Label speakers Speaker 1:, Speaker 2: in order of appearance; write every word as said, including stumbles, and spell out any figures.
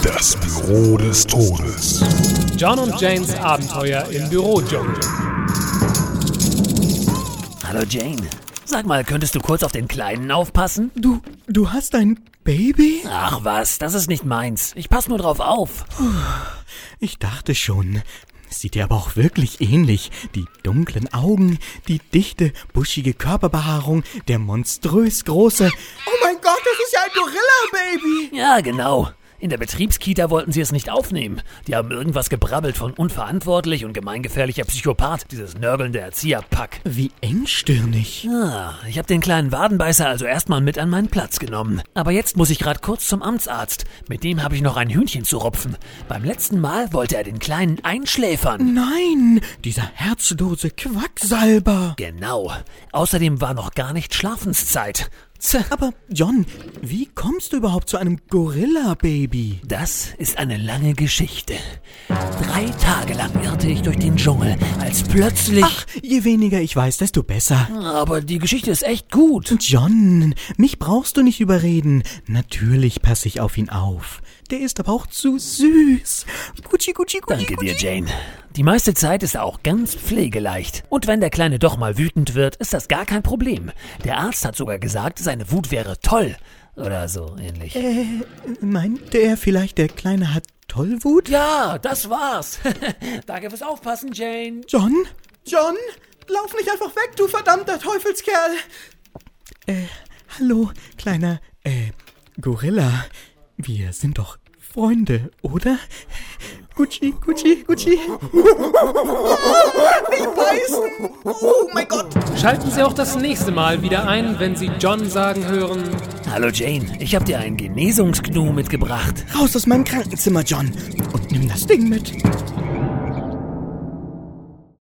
Speaker 1: Das Büro des Todes.
Speaker 2: John und Janes Abenteuer im Bürodschungel.
Speaker 3: Hallo Jane. Sag mal, könntest du kurz auf den Kleinen aufpassen?
Speaker 4: Du, du hast ein Baby?
Speaker 3: Ach was, das ist nicht meins. Ich pass nur drauf auf.
Speaker 4: Ich dachte schon. Sieht dir aber auch wirklich ähnlich. Die dunklen Augen, die dichte, buschige Körperbehaarung, der monströs große... Oh mein Gott, das ist ja ein Gorilla-Baby!
Speaker 3: Ja, genau. In der Betriebskita wollten sie es nicht aufnehmen. Die haben irgendwas gebrabbelt von unverantwortlich und gemeingefährlicher Psychopath, dieses nörgelnde Erzieherpack.
Speaker 4: Wie engstirnig.
Speaker 3: Ah, ich habe den kleinen Wadenbeißer also erstmal mit an meinen Platz genommen. Aber jetzt muss ich gerade kurz zum Amtsarzt. Mit dem habe ich noch ein Hühnchen zu rupfen. Beim letzten Mal wollte er den Kleinen einschläfern.
Speaker 4: Nein, dieser herzlose Quacksalber.
Speaker 3: Genau. Außerdem war noch gar nicht Schlafenszeit.
Speaker 4: Aber John, wie kommst du überhaupt zu einem Gorilla-Baby?
Speaker 3: Das ist eine lange Geschichte. Drei Tage lang irrte ich durch den Dschungel, als plötzlich...
Speaker 4: Ach, je weniger ich weiß, desto besser.
Speaker 3: Aber die Geschichte ist echt gut.
Speaker 4: John, mich brauchst du nicht überreden. Natürlich passe ich auf ihn auf. Der ist aber auch zu süß. Gucci, Gucci, Gucci,
Speaker 3: Danke
Speaker 4: Gucci.
Speaker 3: dir, Jane. Die meiste Zeit ist er auch ganz pflegeleicht. Und wenn der Kleine doch mal wütend wird, ist das gar kein Problem. Der Arzt hat sogar gesagt, seine Wut wäre toll. Oder so ähnlich.
Speaker 4: Äh, meinte er vielleicht, der Kleine hat Tollwut?
Speaker 3: Ja, das war's. Danke fürs Aufpassen, Jane.
Speaker 4: John? John? Lauf nicht einfach weg, du verdammter Teufelskerl. Äh, hallo, kleiner, äh, Gorilla. Wir sind doch Freunde, oder? Gucci, Gucci, Gucci. Nicht beißen! Oh mein Gott!
Speaker 2: Schalten Sie auch das nächste Mal wieder ein, wenn Sie John sagen hören:
Speaker 3: Hallo Jane, ich habe dir einen Genesungsknu mitgebracht.
Speaker 4: Raus aus meinem Krankenzimmer, John. Und nimm das Ding mit.